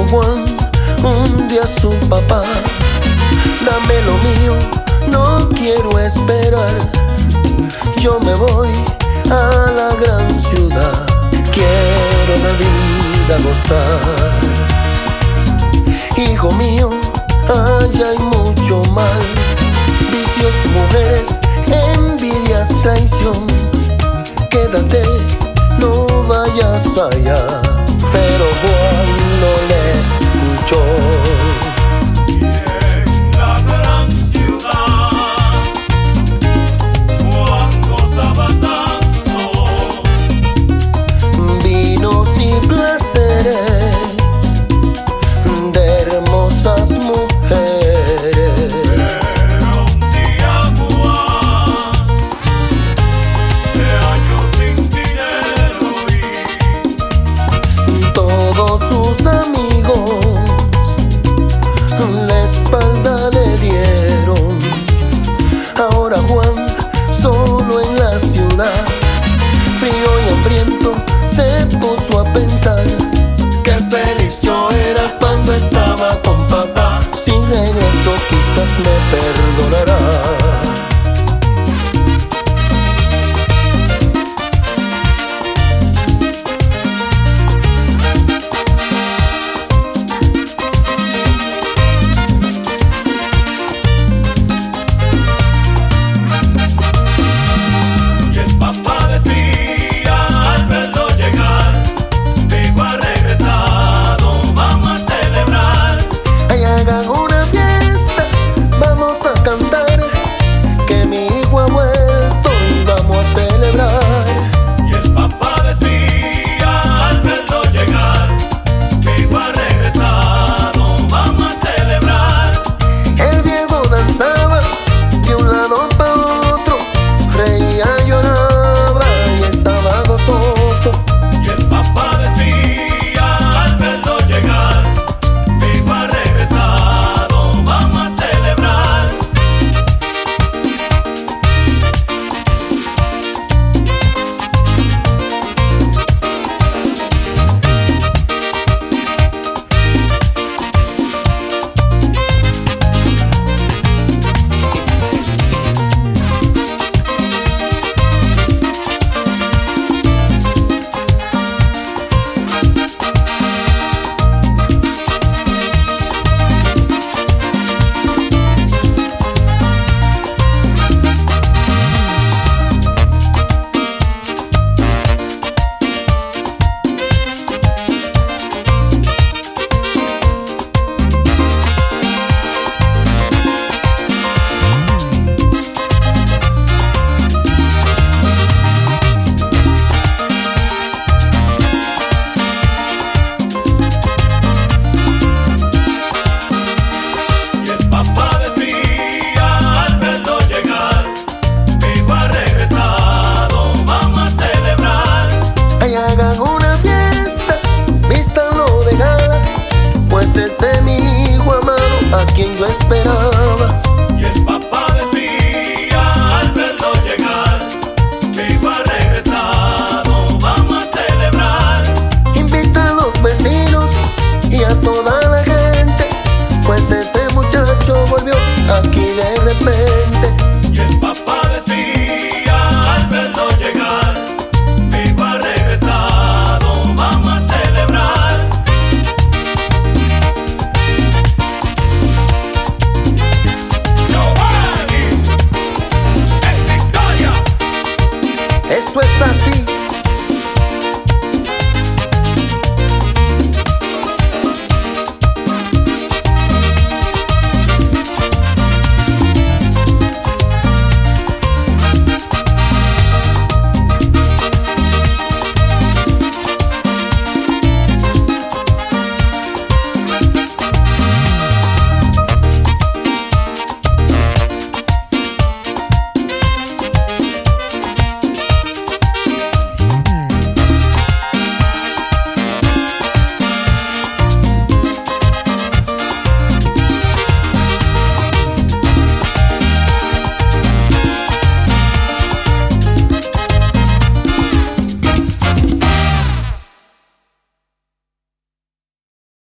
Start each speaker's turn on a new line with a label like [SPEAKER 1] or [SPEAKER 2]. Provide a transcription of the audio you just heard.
[SPEAKER 1] Juan un día a su papá: dame lo mío, no quiero esperar. Yo me voy a la gran ciudad, quiero la vida gozar. Hijo mío, allá hay mucho mal, vicios, mujeres, envidias, traición. Quédate, no vayas allá. Pero Juan no le escuchó.
[SPEAKER 2] En la gran ciudad, Juan gozaba tanto,
[SPEAKER 1] vinos y placeres de hermosas mujeres.
[SPEAKER 2] pero un día Juan se halló sin dinero y
[SPEAKER 1] Todos sus amigos la espalda le dieron. Ahora Juan, solo en la ciudad, frío y hambriento, se puso a pensar: qué feliz yo era cuando estaba con papá. Si regreso quizás me perdonará.
[SPEAKER 2] Y el papá decía al verlo llegar: mi hijo ha regresado, vamos a celebrar.
[SPEAKER 1] Ay, hagan una fiesta, vamos a cantar, que mi hijo ha vuelto y vamos a celebrar.
[SPEAKER 2] Y el papá decía al verlo llegar: mi hijo ha regresado, vamos a celebrar.
[SPEAKER 1] El viejo danzaba de un lado para otro, reía, lloraba y estaba gozoso.
[SPEAKER 2] Y el papá decía al verlo llegar: mi hijo ha regresado, vamos a celebrar. Y el papá decía al verlo llegar: mi hijo ha regresado, vamos a celebrar.
[SPEAKER 1] Ay, hagan una fiesta, vístanlo de gala, pues es de mi hijo amado a quien yo esperaba.